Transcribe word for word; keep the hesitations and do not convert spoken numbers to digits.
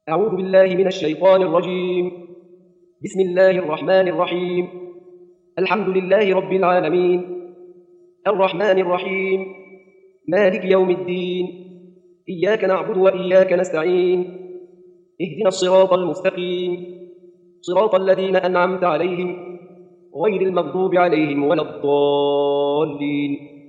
أعوذ بالله من الشيطان الرجيم. بسم الله الرحمن الرحيم. الحمد لله رب العالمين، الرحمن الرحيم، مالك يوم الدين. إياك نعبد وإياك نستعين. اهدنا الصراط المستقيم، صراط الذين أنعمت عليهم غير المغضوب عليهم ولا الضالين.